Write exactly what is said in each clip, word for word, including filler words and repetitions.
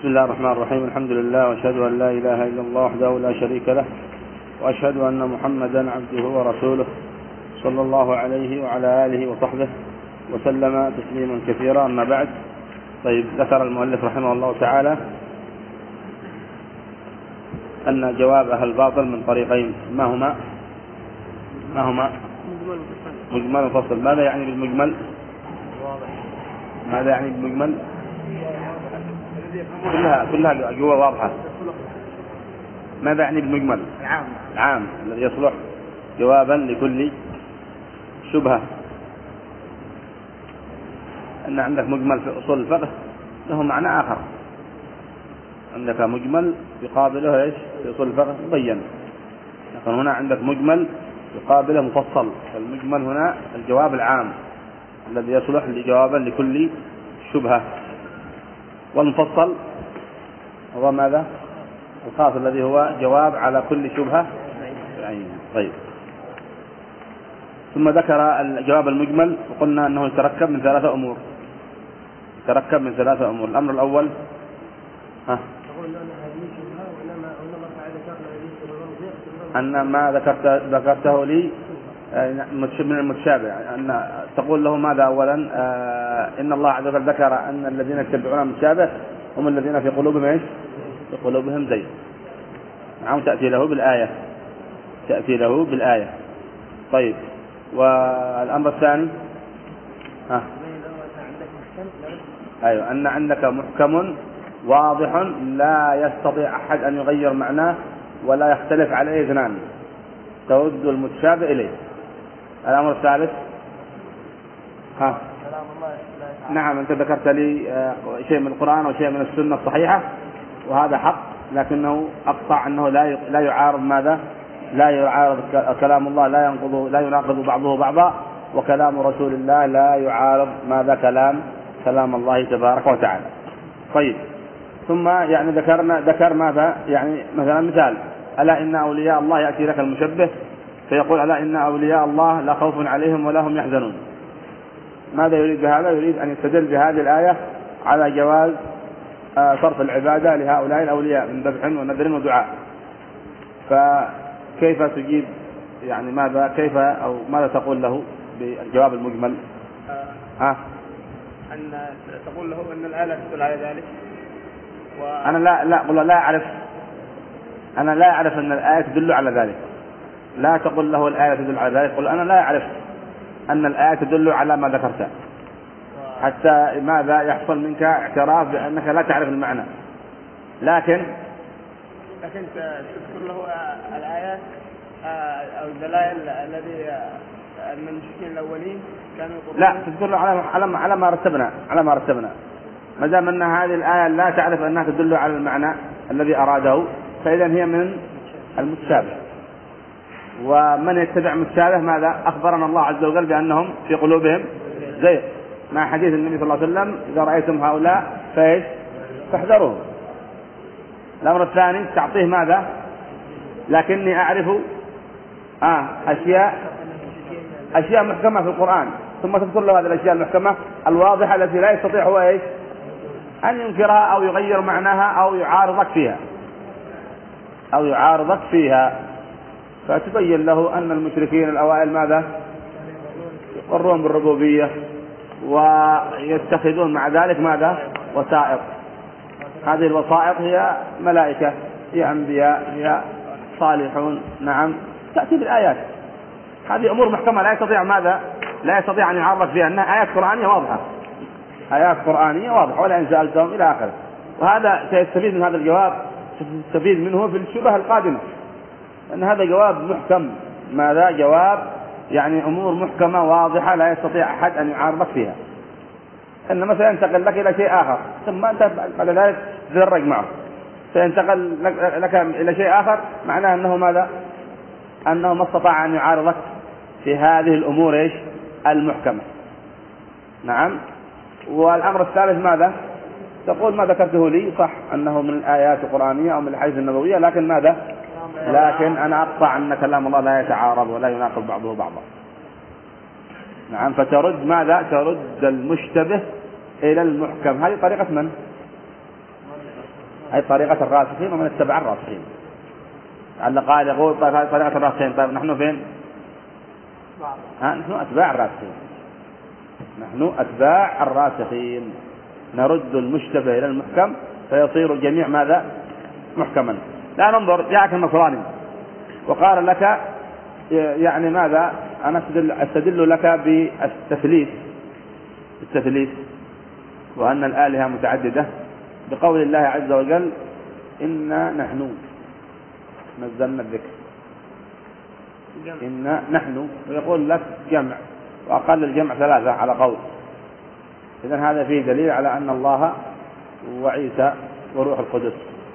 بسم الله الرحمن الرحيم. الحمد لله وأشهد أن لا إله إلا الله وحده لا شريك له، وأشهد أن محمدا عبده ورسوله صلى الله عليه وعلى آله وصحبه وسلم تسليما كثيرا. أما بعد، طيب ذكر المؤلف رحمه الله تعالى أن جواب أهل الباطل من طريقين، ما هما ما هما مجمل وفصل. ماذا يعني بالمجمل؟ ماذا يعني بالمجمل؟ كلها كلها جوا واضحة. ماذا يعني بالمجمل؟ العام العام الذي يصلح جوابا لكل شبهة. أن عندك مجمل في أصول الفقه له معنى آخر، عندك مجمل يقابله إيش في أصول الفقه مبين، لكن هنا عندك مجمل يقابله مفصل. المجمل هنا الجواب العام الذي يصلح لجوابا لكل شبهة، والمفصل هو ماذا؟ الخاص الذي هو جواب على كل شبهة بعينها. طيب، ثم ذكر الجواب المجمل وقلنا أنه يتركب من ثلاثة أمور. يتركب من ثلاثة أمور. الأمر الأول ها أن ما ذكرت ذكرته لي من المتشابه، أن تقول له ماذا أولا؟ إن الله عز وجل ذكر أن الذين يتبعون المتشابه هم الذين في قلوبهم إيش؟ في قلوبهم زيغ. نعم، تأتي له بالآية تأتي له بالآية. طيب، والأمر الثاني ها أيوة أن عندك محكم واضح لا يستطيع أحد أن يغير معناه ولا يختلف عليه اثنان، تود المتشابه إليه. الأمر الثالث ها نعم، أنت ذكرت لي شيء من القرآن وشيء من السنة الصحيحة، وهذا حق، لكنه أقطع أنه لا لا يعارض ماذا؟ لا يعارض كلام الله، لا ينقض لا يناقض بعضه بعضا، وكلام رسول الله لا يعارض ماذا؟ كلام كلام الله تبارك وتعالى. طيب، ثم يعني ذكرنا ذكر ماذا؟ يعني مثلا مثال: ألا إن أولياء الله يأتي لك المشبه فيقول ألا إن أولياء الله لا خوف عليهم ولا هم يحزنون. ماذا يريد بهذا؟ يريد أن يستدل بهذه الآية على جواز صرف العبادة لهؤلاء الأولياء من ذبح ونذر ودعاء. فكيف تجيب يعني ماذا كيف أو ماذا تقول له بالجواب المجمل؟ آه. أن تقول له أن الآية لا تدل على ذلك. و... أنا لا لا قل لا أعرف أنا لا أعرف أن الآية تدل على ذلك. لا تقول له الآية تدل على ذلك، قل أنا لا أعرف أن الآية تدل على ما ذكرته، حتى ماذا يحصل منك اعتراف بأنك لا تعرف المعنى. لكن لكن تذكر له الآيات أو الدلائل الذي أن المشركين الأولين كانوا يقولون. لا تذكر له على على على ما رتبنا على ما رتبنا ما دام أن هذه الآية لا تعرف أنها تدل على المعنى الذي أراده، فإذا هي من المتشابه. ومن يتبع متشابه ماذا؟ أخبرنا الله عز وجل بأنهم في قلوبهم زيغ، مع حديث النبي صلى الله عليه وسلم: إذا رأيتم هؤلاء فايش فاحذروهم. الأمر الثاني تعطيه ماذا؟ لكني أعرف آه أشياء أشياء محكمة في القرآن، ثم تذكر له هذه الأشياء المحكمة الواضحة التي لا يستطيع هو إيش أن ينكرها أو يغير معناها أو يعارضك فيها أو يعارضك فيها فتبين له أن المشركين الأوائل ماذا؟ يقرون بالربوبية ويتخذون مع ذلك ماذا؟ وسائط. هذه الوسائط هي ملائكة، هي أنبياء، هي صالحون. نعم، تأتي بالآيات. هذه أمور محكمة لا يستطيع ماذا؟ لا يستطيع أن يعرض فيها، أنها آيات قرآنية واضحة آيات قرآنية واضحة ولئن سألتهم إلى آخره. وهذا سيستفيد من هذا الجواب تستفيد منه في الشبهة القادمة، أن هذا جواب محكم. ماذا؟ جواب يعني أمور محكمة واضحة لا يستطيع أحد أن يعارضك فيها. أن مثلا ينتقل لك إلى شيء آخر ثم أنت بعد ذلك تدرج معه، فينتقل لك إلى شيء آخر، معناه أنه ماذا؟ أنه ما استطاع أن يعارضك في هذه الأمور إيش المحكمة. نعم. والأمر الثالث ماذا؟ تقول ما ذكرته لي صح أنه من الآيات القرآنية أو من الحديث النبوية، لكن ماذا؟ لكن أنا أقطع أن كلام الله لا يتعارض ولا يناقض بعضه بعضا. نعم، فترد ماذا؟ ترد المشتبه إلى المحكم. هذه طريقة من؟ أي طريقة الراسخين ومن اتبع الراسخين. لعل قال يقول طريقة الراسخين، طيب نحن فين؟ ها نحن أتباع الراسخين، نحن أتباع الراسخين، نرد المشتبه إلى المحكم فيصير الجميع ماذا؟ محكما. لا ننظر جاءك النصراني وقال لك يعني ماذا؟ أنا أستدل لك بالتثليث، التثليث وأن الآلهة متعددة بقول الله عز وجل إنا نحن نزلنا الذكر، إنا نحن، ويقول لك جمع وأقل الجمع ثلاثة على قول. إذن هذا فيه دليل على أن الله وعيسى وروح القدس،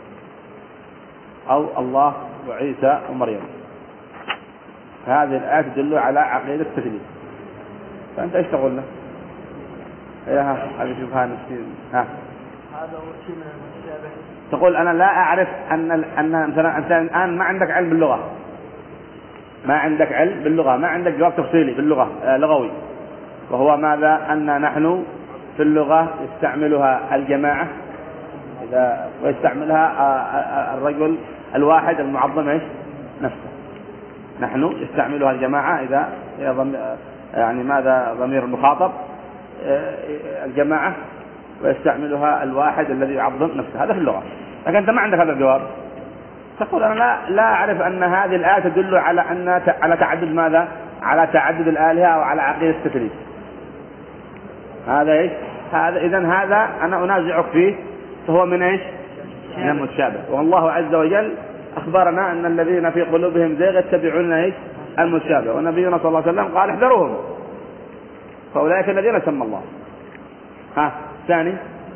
أو الله وعيسى ومريم. هذه الآية تدل على عقيدة التثليث، فأنت ايش تقول له؟ يا هذا شوفها نفسي ها هذا هو شيء من المتشابه. تقول أنا لا أعرف أن أن مثلا أنت الآن ما عندك علم باللغة، ما عندك علم باللغة، ما عندك جواب تفصيلي باللغة آه لغوي، وهو ماذا؟ أن نحن في اللغة يستعملها الجماعة إذا ويستعملها آه الرجل الواحد المعظم إيش نفسه. نحن يستعملها الجماعة إذا يعني ماذا ضمير المخاطب آه الجماعة، ويستعملها الواحد الذي يعظم نفسه. هذا في اللغة. لكن أنت ما عندك هذا الجواب، تقول أنا لا, لا أعرف أن هذه الآية تدل على أن على تعدد ماذا؟ على تعدد الآلهة أو على عقيدة التثليث. هذا إيش؟ هذا إذن هذا أنا أنازعك فيه، فهو من إيش؟ من المتشابه. والله عز وجل أخبرنا أن الذين في قلوبهم زيغ يتبعون إيش؟ المتشابه، ونبينا صلى الله عليه وسلم قال احذروهم فأولئك الذين سمى الله. ها ثاني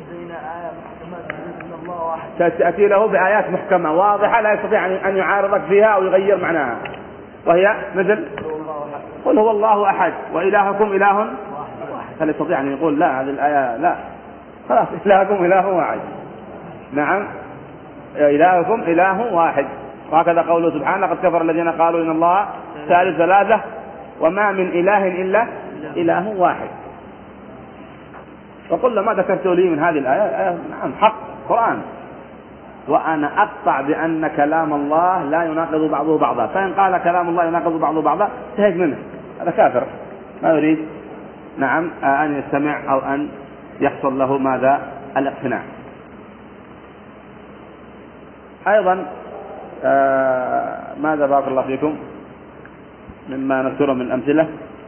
تأتي له بآيات محكمة واضحة لا يستطيع أن يعارضك فيها أو يغير معناها، وهي مثل قل هو الله أحد وإلهكم إله واحد. هل يستطيع أن يقول لا هذه الآية لا خلاص إلهكم إله واحد؟ نعم إلهكم إله واحد. وهكذا قوله سبحانه قد كفر الذين قالوا إن الله ثالث ثلاثة وما من إله إلا إله واحد. فقل ما ذكرت لي من هذه الآية آية نعم حق قرآن، وأنا أقطع بأن كلام الله لا يناقض بعضه بعضا، فإن قال كلام الله يناقض بعضه بعضا تهج منه، هذا كافر ما يريد نعم أن يستمع أو أن يحصل له ماذا؟ الاقتناع. أيضا آه ماذا بارك الله فيكم مما نذكره من الأمثلة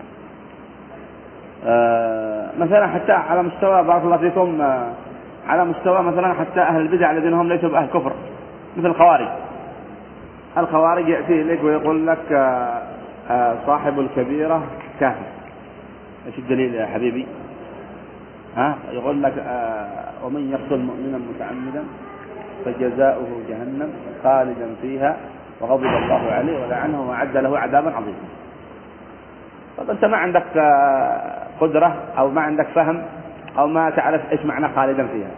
آه مثلا حتى على مستوى بارك الله فيكم آه على مستوى مثلا حتى أهل البدع الذين هم ليسوا بأهل كفر مثل الخوارج. الخوارج يأتي إليك ويقول لك آه آه صاحب الكبيرة كافر. ايش الدليل يا حبيبي؟ ها يقول لك آه ومن يقتل مؤمنا متعمدا فجزاؤه جهنم خالدا فيها وغضب الله عليه ولعنه وأعد له عذابا عظيما. طب أنت ما عندك قدرة أو ما عندك فهم أو ما تعرف إيش معنى خالدا فيها.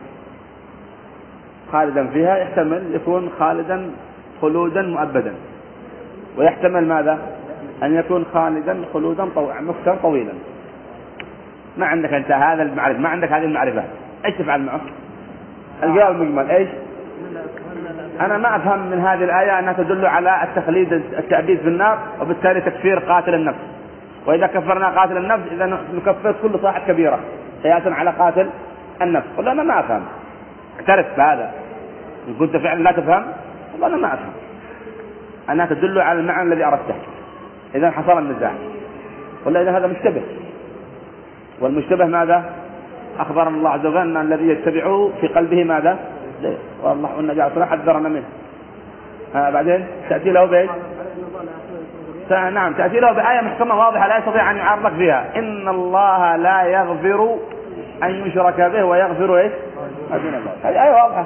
خالدا فيها يحتمل يكون خالدا خلودا مؤبدا، ويحتمل ماذا؟ أن يكون خالدا خلودا مكثا طويلا. ما عندك أنت هذا المعرفة، ما عندك هذه المعرفة، إيش تفعل معه؟ الجواب المجمل إيش؟ أنا ما أفهم من هذه الآية أنها تدل على التخليد التأبيد في النار وبالتالي تكفير قاتل النفس، وإذا كفرنا قاتل النفس إذا نكفر كل صاحب كبيرة قياسا على قاتل النفس. والله أنا ما أفهم، اعترف بهذا إن كنت فعلا لا تفهم. والله أنا ما أفهم أنها تدل على المعنى الذي أردته، إذا حصل النزاع. والله إذا هذا مشتبه، والمشتبه ماذا؟ أخبرنا الله عز وجل أن الذي يتبعه في قلبه ماذا؟ والله قلنا جاء صلاح حذرنا منه. آه بعدين تأتي له بإيش؟ نعم تأتي له بآية محكمة واضحة لا يستطيع أن يعارضك فيها. إن الله لا يغفر أن يشرك به ويغفر إيش؟ ما دون الله. هذه آية واضحة.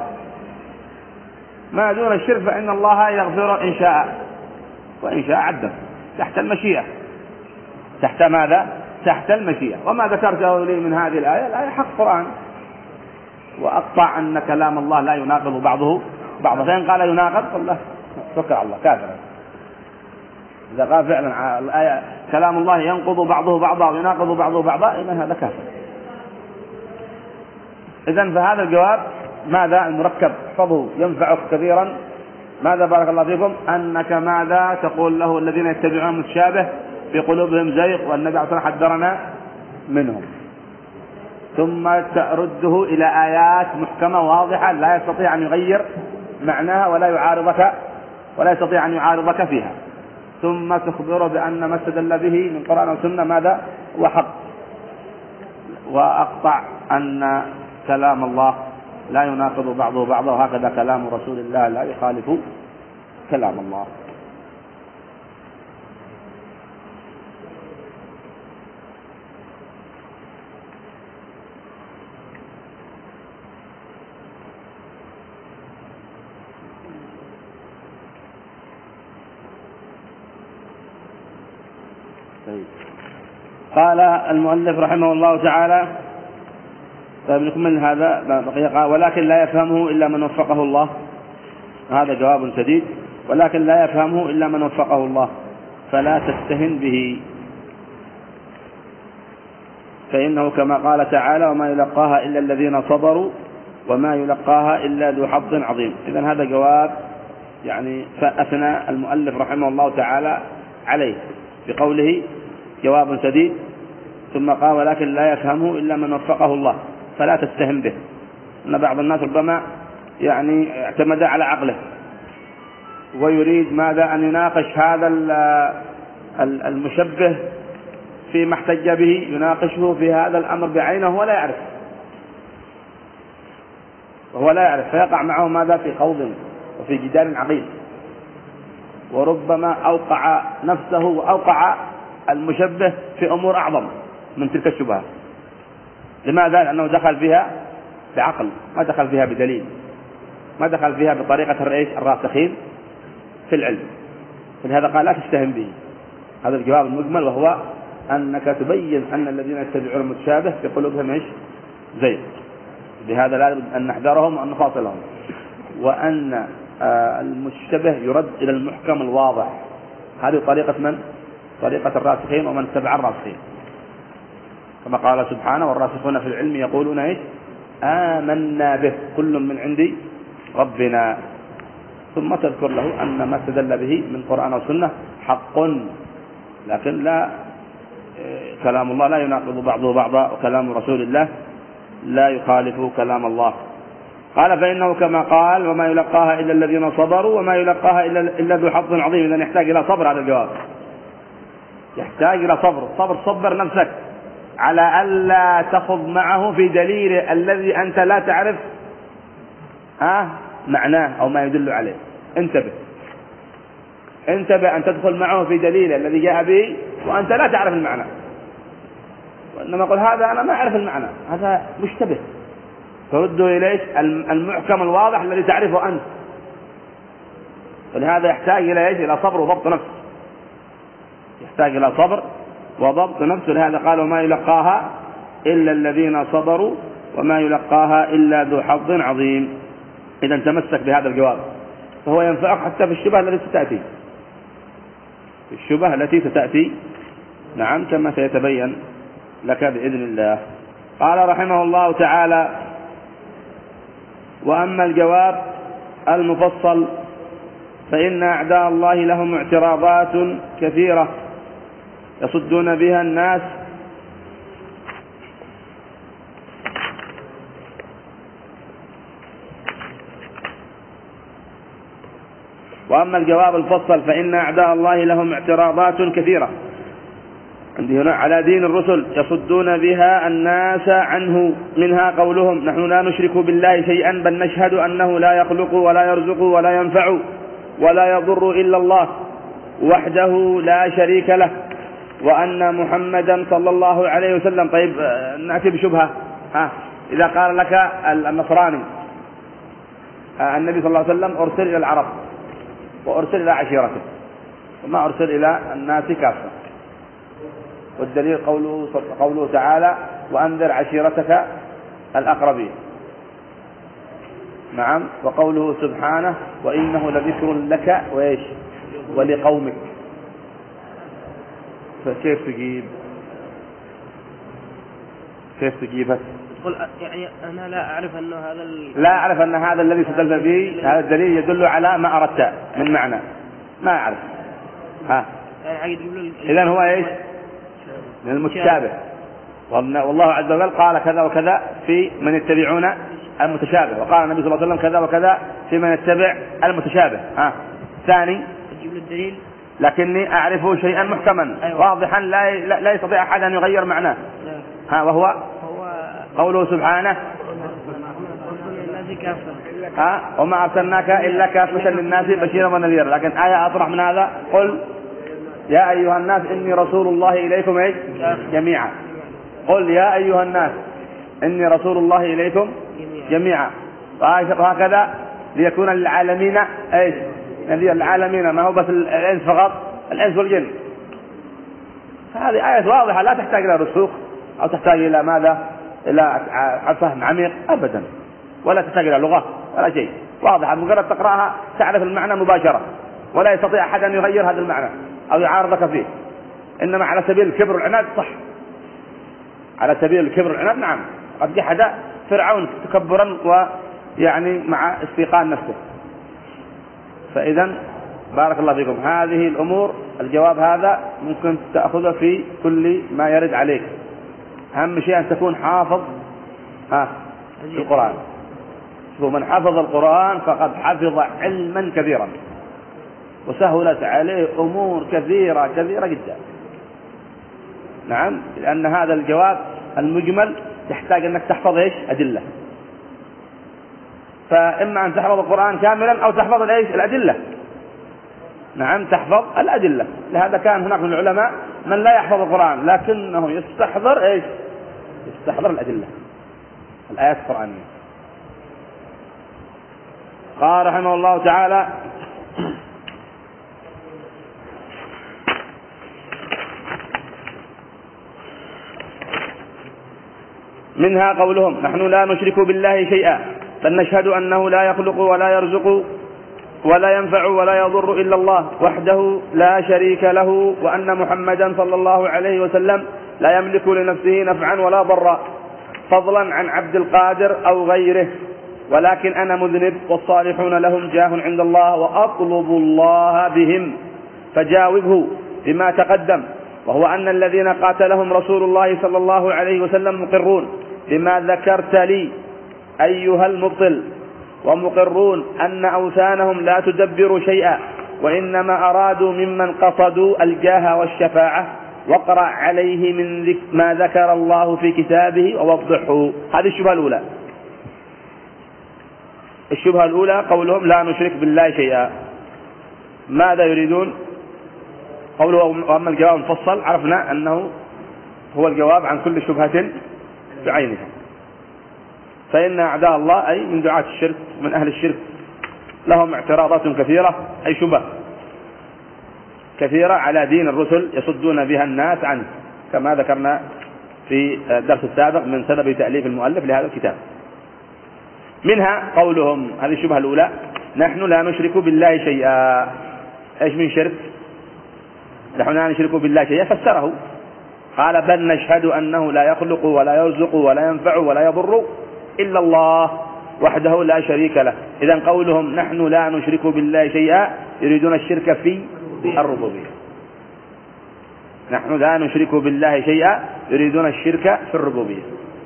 ما دون الشرك فإن الله يغفر إن شاء وإن شاء عدم، تحت المشيئة. تحت ماذا؟ تحت المشيئة. وما ذكرته لي من هذه الآية الآية حق قرآن، وأقطع أن كلام الله لا يناقض بعضه بعضا. فإن قال يناقض فالله توكل على الله كافر. إذا قال فعلا الآية كلام الله ينقض بعضه بعضا ويناقض بعضه بعضا إذن هذا كافر. إذن فهذا الجواب ماذا المركب احفظه ينفعك كثيرا. ماذا بارك الله فيكم؟ أنك ماذا تقول له الذين يتبعون المتشابه في قلوبهم زيغ والنبي عليه الصلاة والسلام حذرنا منهم، ثم ترده إلى آيات محكمة واضحة لا يستطيع أن يغير معناها ولا يعارضك ولا يستطيع أن يعارضك فيها، ثم تخبره بأن ما استدل به من قرآن وسنة ماذا هو حق، وأقطع أن كلام الله لا يناقض بعضه بعضا، وهكذا كلام رسول الله لا يخالف كلام الله. قال المؤلف رحمه الله تعالى طيب نكمل هذا بقي، ولكن لا يفهمه إلا من وفقه الله. هذا جواب سديد، ولكن لا يفهمه إلا من وفقه الله فلا تستهن به، فإنه كما قال تعالى وما يلقاها إلا الذين صبروا وما يلقاها إلا ذو حظ عظيم. إذن هذا جواب يعني فأثنى المؤلف رحمه الله تعالى عليه بقوله جواب سديد، ثم قال ولكن لا يفهمه إلا من وفقه الله فلا تستهن به. أن بعض الناس ربما يعني اعتمد على عقله ويريد ماذا أن يناقش هذا المشبه فيما احتج به، يناقشه في هذا الأمر بعينه وهو لا يعرف وهو لا يعرف فيقع معه ماذا في خوض وفي جدال عقيم، وربما أوقع نفسه وأوقع المشبه في أمور أعظم من تلك الشبهات. لماذا؟ لأنه دخل فيها بعقل، ما دخل فيها بدليل، ما دخل فيها بطريقة الرئيس الراسخين في العلم. فلهذا قال لا تستهن به. هذا الجواب المجمل، وهو أنك تبين أن الذين يتبعون المتشابه في قلوبهم ايش؟ زيغ. بهذا لازم أن نحذرهم وأن نفاصلهم، وأن المشتبه يرد إلى المحكم الواضح. هذه طريقة من؟ طريقة الراسخين ومن اتبع الراسخين، كما قال سبحانه والراسخون في العلم يقولون ايش؟ آمنا به كل من عندي ربنا، ثم تذكر له أن ما استدل به من قرآن وسنة حق، لكن لا كلام الله لا يناقض بعضه بعضا، وكلام رسول الله لا يخالف كلام الله. قال فإنه كما قال وما يلقاها إلا الذين صبروا وما يلقاها إلا ذو حظ عظيم. إذن يحتاج إلى صبر. هذا الجواب يحتاج إلى صبر. صبر صبر نفسك على ألا تخض معه في دليل الذي أنت لا تعرف ها معناه أو ما يدل عليه. انتبه انتبه أن تدخل معه في دليل الذي جاء به وأنت لا تعرف المعنى، وإنما قل هذا أنا ما أعرف المعنى، هذا مشتبه، فرده إليش المحكم الواضح الذي تعرفه أنت. ولهذا يحتاج إلى إيش؟ إلى صبر وضبط نفس، يحتاج إلى صبر وضبط نفس. لهذا قال وما يلقاها إلا الذين صبروا وما يلقاها إلا ذو حظ عظيم. إذا تمسك بهذا الجواب فهو ينفعك حتى في الشبهة التي ستأتي، في الشبهة التي ستأتي نعم كما سيتبين لك بإذن الله. قال رحمه الله تعالى وأما الجواب المفصل فإن أعداء الله لهم اعتراضات كثيرة يصدون بها الناس وأما الجواب الفصل فإن أعداء الله لهم اعتراضات كثيرة عندي هنا على دين الرسل يصدون بها الناس عنه، منها قولهم نحن لا نشرك بالله شيئا بل نشهد أنه لا يخلق ولا يرزق ولا ينفع ولا يضر إلا الله وحده لا شريك له وأن محمدا صلى الله عليه وسلم. طيب نأتي بشبهة، ها إذا قال لك النصراني النبي صلى الله عليه وسلم أرسل إلى العرب وأرسل إلى عشيرته وما أرسل إلى الناس كافة، والدليل قوله, قوله تعالى وأنذر عشيرتك الأقربين، نعم، وقوله سبحانه وإنه لذكر لك وإيش ولقومك. فكيف تجيب كيف تجيب قل يعني أنا لا أعرف أنه هذا ال... لا أعرف أن هذا الذي استدل به هذا الدليل يدل على ما أردت من معنى، ما أعرف. ها إذن هو إيش؟ من المتشابه. والله عز وجل قال كذا وكذا في من يتبعون المتشابه، وقال النبي صلى الله عليه وسلم كذا وكذا في من يتبع المتشابه. ها ثاني الدليل لكني أعرف شيئا محكما أيوة. واضحا لا لا يستطيع أحد أن يغير معناه. ها وهو هو قوله سبحانه ها وما أرسلناك إلا كافة للناس بشيرا ونذيرا. لكن آية أطرح من هذا، قل يا أيها الناس إني رسول الله إليكم إيش جميعا. قل يا أيها الناس إني رسول الله إليكم جميعا. وهكذا ليكون للعالمين إيش نذير. العالمين ما هو بس الإنس فقط، الإنس والجن. هذه آية واضحة لا تحتاج إلى رسوخ أو تحتاج إلى ماذا، إلى فهم عميق أبدا، ولا تحتاج إلى لغة ولا شيء، واضحة مجرد تقرأها تعرف المعنى مباشرة، ولا يستطيع أحد أن يغير هذا المعنى أو يعارضك فيه. إنما على سبيل الكبر والعناد صح، على سبيل الكبر والعناد نعم، قد جحد فرعون تكبرا ويعني مع استيقان نفسه. فإذا بارك الله فيكم هذه الأمور الجواب هذا ممكن تأخذه في كل ما يرد عليك. أهم شيء أن تكون حافظ ها القرآن. ومن حفظ القرآن فقد حفظ علما كثيرا وسهلت عليه أمور كثيرة كثيرة جدا. نعم، لأن هذا الجواب المجمل يحتاج أنك تحفظ إيش أدلة، فإما أن تحفظ القرآن كاملا أو تحفظ الإيش الأدلة. نعم تحفظ الأدلة. لهذا كان هناك من العلماء من لا يحفظ القرآن لكنه يستحضر إيش يستحضر الأدلة الآيات القرآنية. قال رحمه الله تعالى منها قولهم نحن لا نشرك بالله شيئا بل نشهد أنه لا يخلق ولا يرزق ولا ينفع ولا يضر إلا الله وحده لا شريك له، وأن محمدا صلى الله عليه وسلم لا يملك لنفسه نفعا ولا ضرا فضلا عن عبد القادر أو غيره، ولكن أنا مذنب والصالحون لهم جاه عند الله وأطلب الله بهم فجاوبه بما تقدم، وهو أن الذين قاتلهم رسول الله صلى الله عليه وسلم مقرون بما ذكرت لي أيها المبطل، ومقرون أن أوثانهم لا تدبر شيئا وإنما أرادوا ممن قصدوا الجاه والشفاعة، واقرأ عليه من ذك ما ذكر الله في كتابه ووضحه. هذه الشبهة الأولى. الشبهة الأولى قولهم لا نشرك بالله شيئا. ماذا يريدون؟ قوله وأما الجواب المفصل عرفنا أنه هو الجواب عن كل شبهة بعينها. فإن أعداء الله أي من دعاة الشرك من أهل الشرك لهم اعتراضات كثيرة أي شبه كثيرة على دين الرسل يصدون بها الناس عنه، كما ذكرنا في الدرس السابق من سبب تأليف المؤلف لهذا الكتاب. منها قولهم هذه الشبهة الأولى نحن لا نشرك بالله شيئا. إيش من شرك؟ نحن لا نشرك بالله شيئا فسره قال بل نشهد أنه لا يخلق ولا يرزق ولا ينفع ولا يضر إلا الله وحده لا شريك له. إذن قولهم نحن لا نشرك بالله شيئا يريدون الشرك في الربوبية. نحن لا نشرك بالله شيئا يريدون الشرك في الربوبية.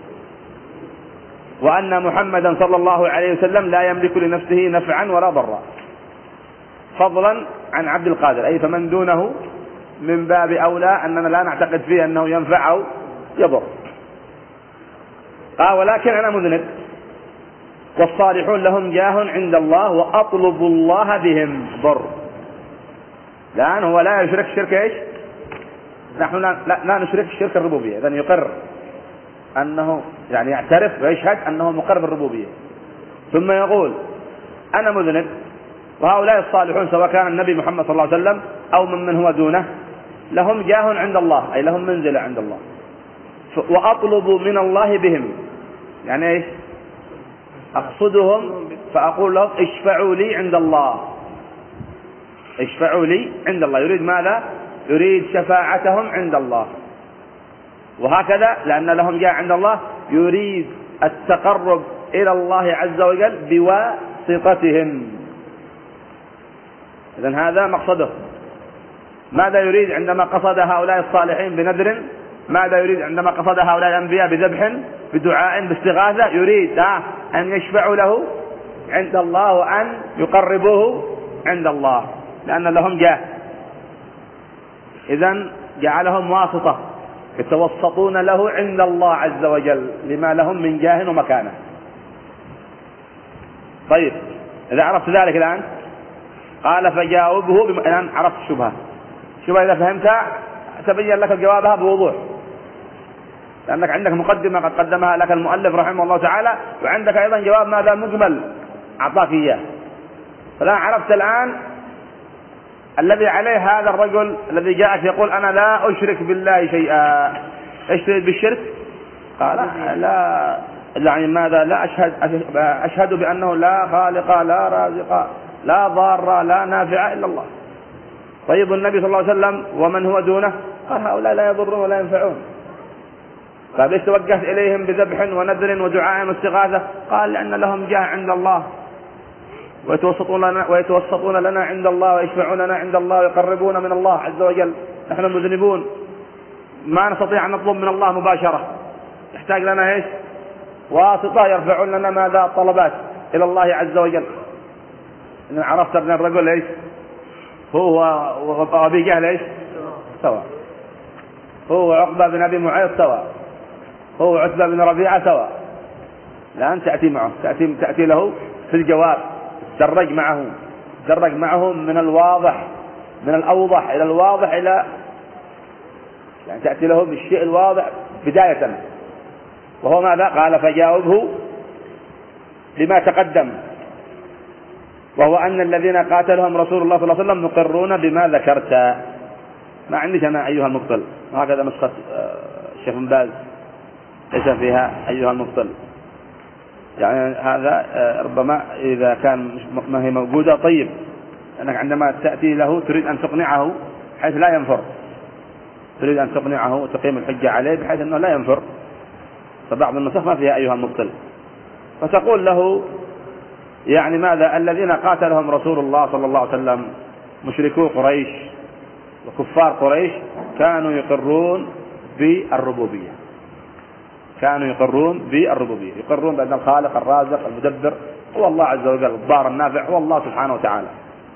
وأن محمدا صلى الله عليه وسلم لا يملك لنفسه نفعا ولا ضرا فضلا عن عبد القادر، أي فمن دونه من باب أولى أننا لا نعتقد فيه أنه ينفع أو يضر. قال ولكن أنا مذنب والصالحون لهم جاه عند الله وأطلب الله بهم ضر. لأن هو لا يشرك شرك إيش؟ نحن لا, لا, لا نشرك شرك الربوبية. إذن يقر أنه يعني يعترف ويشهد أنه مقر بالربوبية، ثم يقول أنا مذنب وهؤلاء الصالحون سواء كان النبي محمد صلى الله عليه وسلم أو من من هو دونه لهم جاه عند الله أي لهم منزلة عند الله، وأطلب من الله بهم يعني إيش؟ أقصدهم فأقول لهم اشفعوا لي عند الله، اشفعوا لي عند الله. يريد ماذا؟ يريد شفاعتهم عند الله. وهكذا لأن لهم جاه عند الله يريد التقرب إلى الله عز وجل بواسطتهم. إذن هذا مقصده. ماذا يريد عندما قصد هؤلاء الصالحين بنذر؟ ماذا يريد عندما قصد هؤلاء الأنبياء بذبح، بدعاء، باستغاثة؟ يريد أن يشفعوا له عند الله وأن يقربوه عند الله، لأن لهم جاه. إذن جعلهم واسطة يتوسطون له عند الله عز وجل لما لهم من جاه ومكانه. طيب، إذا عرفت ذلك الآن قال فجاوبه بم... الآن عرفت الشبهة. شبهة إذا فهمتها تبين لك جوابها بوضوح، لأنك عندك مقدمة قد قدمها لك المؤلف رحمه الله تعالى، وعندك أيضا جواب ماذا مجمل أعطاك إياه. فالآن عرفت الآن الذي عليه هذا الرجل الذي جاءك يقول أنا لا أشرك بالله شيئا. إيش تريد بالشرك؟ قال لا، يعني ماذا؟ لا أشهد أشهد بأنه لا خالق لا رازق لا ضار لا نافع إلا الله. طيب النبي صلى الله عليه وسلم ومن هو دونه؟ قال هؤلاء لا يضرون ولا ينفعون. طيب ليش توجهت إليهم بذبح ونذر ودعاء واستغاثة؟ قال لأن لهم جاه عند الله ويتوسطون لنا, ويتوسطون لنا عند الله ويشفعوننا عند الله ويقربون من الله عز وجل. نحن مذنبون ما نستطيع أن نطلب من الله مباشرة، يحتاج لنا إيش؟ واسطة يرفعون لنا ماذا؟ طلبات إلى الله عز وجل. إن عرفت ابن الرجل إيش هو وأبي جهل إيش سواء، هو عقبة بن أبي معيط سواء، هو عتبة بن ربيعة سواء. الآن تأتي معه تأتي, تأتي له في الجواب، درج معه درج معه من الواضح من الأوضح إلى الواضح إلى يعني تأتي له بالشيء الواضح بداية. وهو ماذا؟ قال فجاوبه لما تقدم، وهو أن الذين قاتلهم رسول الله صلى الله عليه وسلم مقرون بما ذكرت. ما عنديش أنا أيها المبطل، وهكذا نسخة الشيخ بن باز ليس فيها أيها المبطل. يعني هذا ربما إذا كان ما هي موجودة. طيب أنك عندما تأتي له تريد أن تقنعه حيث لا ينفر، تريد أن تقنعه وتقيم الحجة عليه بحيث أنه لا ينفر، فبعض النسخ ما فيها أيها المبطل. فتقول له يعني ماذا؟ الذين قاتلهم رسول الله صلى الله عليه وسلم مشركو قريش وكفار قريش كانوا يقرون بالربوبية، كانوا يقرون بالربوبية، يقرون بأن الخالق الرازق المدبر هو الله عز وجل، الضار النافع هو الله سبحانه وتعالى.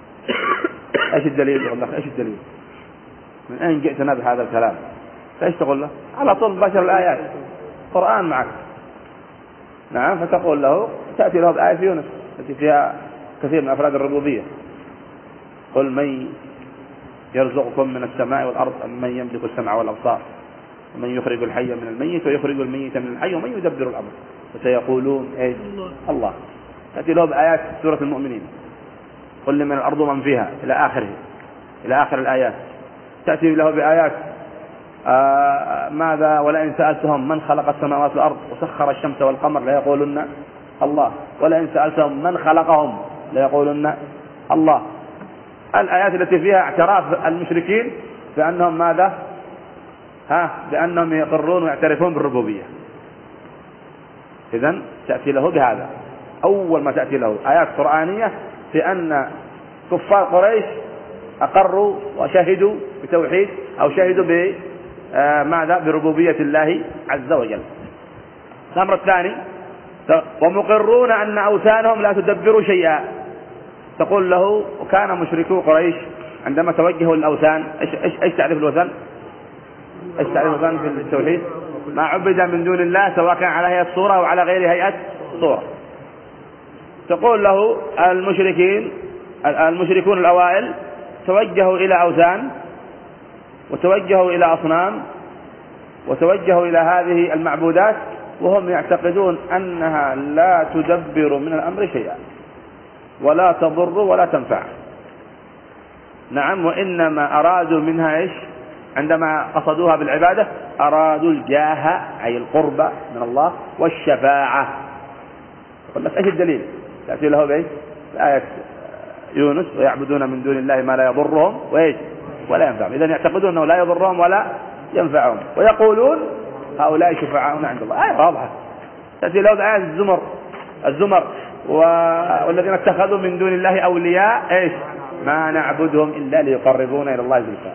ايش الدليل؟ يقول لك ايش الدليل؟ من اين جئتنا بهذا الكلام؟ ايش تقول له؟ على طول بشر الآيات، قرآن معك. نعم. فتقول له تأتي له بآية في يونس التي فيها كثير من أفراد الربوبية. قل من يرزقكم من السماء والأرض أم من يملك السمع والأبصار ومن يخرج الحي من الميت ويخرج الميت من الحي ومن يدبر الأمر فسيقولون ايش؟ الله. تأتي له بآيات سورة المؤمنين، قل لمن الأرض ومن فيها إلى آخره، إلى آخر الآيات. تأتي له بآيات آه ماذا؟ ولئن سألتهم من خلق السماوات والأرض وسخر الشمس والقمر ليقولن الله، ولئن سألتهم من خلقهم ليقولن الله. الآيات التي فيها اعتراف المشركين بأنهم ماذا؟ ها بأنهم يقرون ويعترفون بالربوبية. إذن تأتي له بهذا، أول ما تأتي له آيات قرآنية في أن كفار قريش أقروا وشهدوا بتوحيد أو شهدوا بماذا؟ بربوبية الله عز وجل. الأمر الثاني ومقرون أن أوثانهم لا تدبر شيئا. تقول له وكان مشركو قريش عندما توجهوا للأوثان إيش إيش إيش تعرف الوثن؟ إيش تعرف الوثن في التوحيد؟ ما عبد من دون الله سواء كان على هيئة صورة أو على غير هيئة صورة. تقول له المشركين المشركون الأوائل توجهوا إلى أوثان وتوجهوا إلى أصنام وتوجهوا إلى هذه المعبودات وهم يعتقدون أنها لا تدبر من الأمر شيئا ولا تضر ولا تنفع. نعم. وإنما أرادوا منها إيش؟ عندما قصدوها بالعبادة أرادوا الجاه أي القرب من الله والشفاعة. يقول لك إيش الدليل؟ تأتي له بإيش؟ آية يونس ويعبدون من دون الله ما لا يضرهم وإيش ولا ينفعهم. إذن يعتقدون أنه لا يضرهم ولا ينفعهم ويقولون هؤلاء شفعاؤنا عند الله. آية واضحة تأتي له بآية الزمر الزمر والذين اتخذوا من دون الله أولياء إيش ما نعبدهم إلا ليقربونا إلى الله زلفى.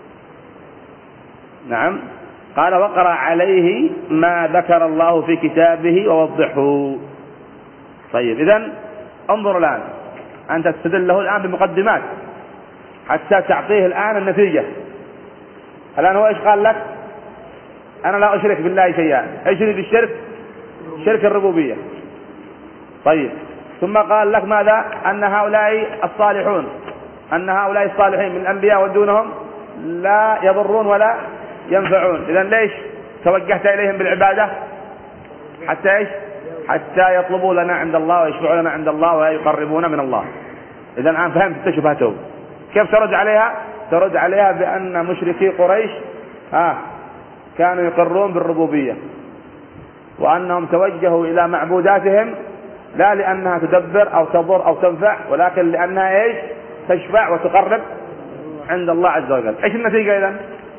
نعم. قال وقرأ عليه ما ذكر الله في كتابه ووضحه. طيب إذن انظر الآن أنت تستدل له الآن بمقدمات حتى تعطيه الآن النتيجة. الآن هو إيش قال لك؟ أنا لا أشرك بالله شيئا. إيش يريد الشرك؟ شرك الربوبية. طيب ثم قال لك ماذا؟ أن هؤلاء الصالحون أن هؤلاء الصالحين من الأنبياء ودونهم لا يضرون ولا ينفعون. إذن ليش توجهت إليهم بالعبادة؟ حتى إيش؟ حتى يطلبوا لنا عند الله ويشفعوا لنا عند الله ويقربونا من الله. إذن الآن فهمت شبهتهم. كيف ترد عليها؟ ترد عليها بأن مشركي قريش آه كانوا يقرون بالربوبية وأنهم توجهوا إلى معبوداتهم لا لأنها تدبر أو تضر أو تنفع ولكن لأنها إيش؟ تشفع وتقرب عند الله عز وجل. إيش النتيجة إذن؟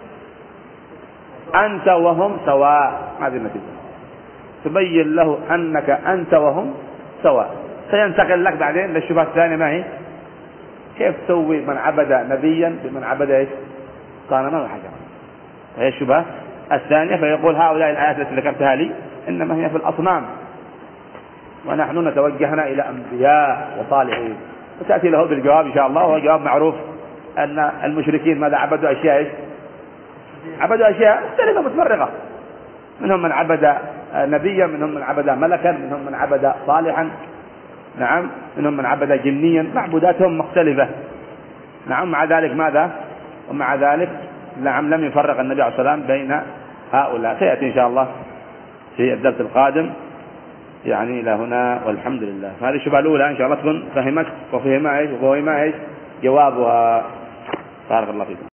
أنت وهم سواء. هذه النتيجة تبين له أنك أنت وهم سواء. سينتقل لك بعدين للشبهة الثانية ما هي؟ كيف تسوي من عبد نبيا بمن عبد إيش؟ صنما وحجرا. هي الشبهة الثانية. فيقول هؤلاء الآيات التي ذكرتها لي إنما هي في الأصنام ونحن نتوجهنا إلى أنبياء وصالحين. وتأتي له بالجواب إن شاء الله. وهو جواب معروف أن المشركين ماذا عبدوا أشياء إيش؟ عبدوا أشياء مختلفة متفرقة. منهم من عبد نبيا منهم من عبد ملكا منهم من عبد صالحا. نعم. منهم من عبد جنيا. معبوداتهم مختلفة. نعم. مع ذلك ماذا؟ ومع ذلك نعم لم يفرق النبي عليه الصلاة والسلام بين هؤلاء. سيأتي إن شاء الله في الدرس القادم يعني إلى هنا والحمد لله. هذه الشبهة الأولى إن شاء الله تكون فهمت وفهمها إيش وفهمها إيش جوابها. بارك الله فيكم.